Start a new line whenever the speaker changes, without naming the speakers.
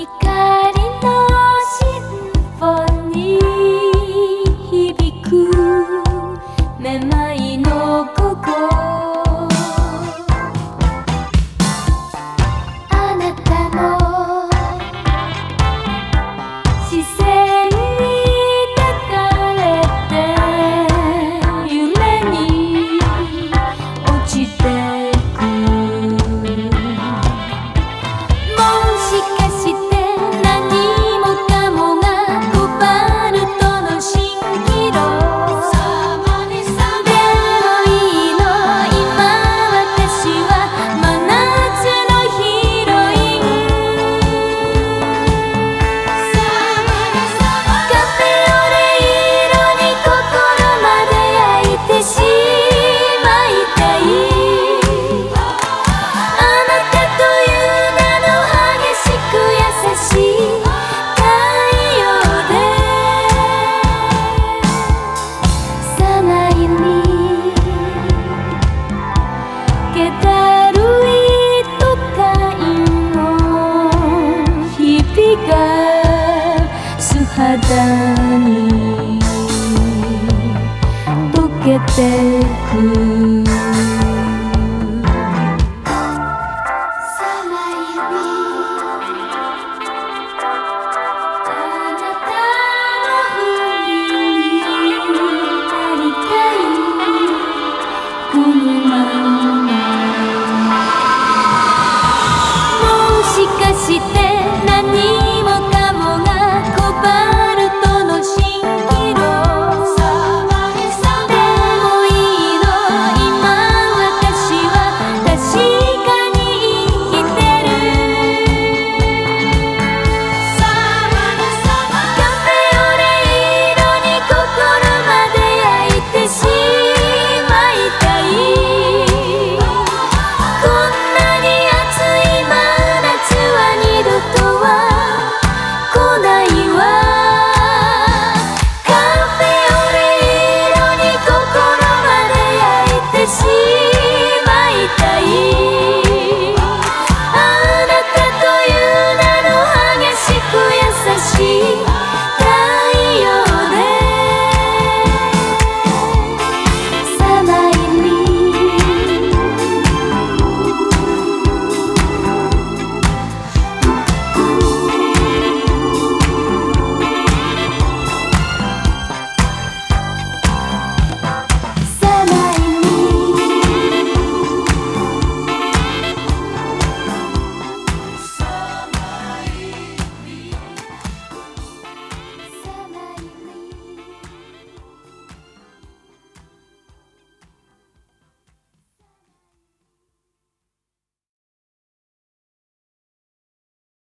光のシンフォニー響くめまいの午後、あなたの視線に抱かれて夢に落ちてく、もしかして何もかもがコバルトの蜃気楼でもいいの、今私は真夏のヒロイン。カフェオレ色に心まで焼いてしまいたい、あなたという名の激しく優しい太陽で、さないに気だるい都会の日々が素肌に溶けてく。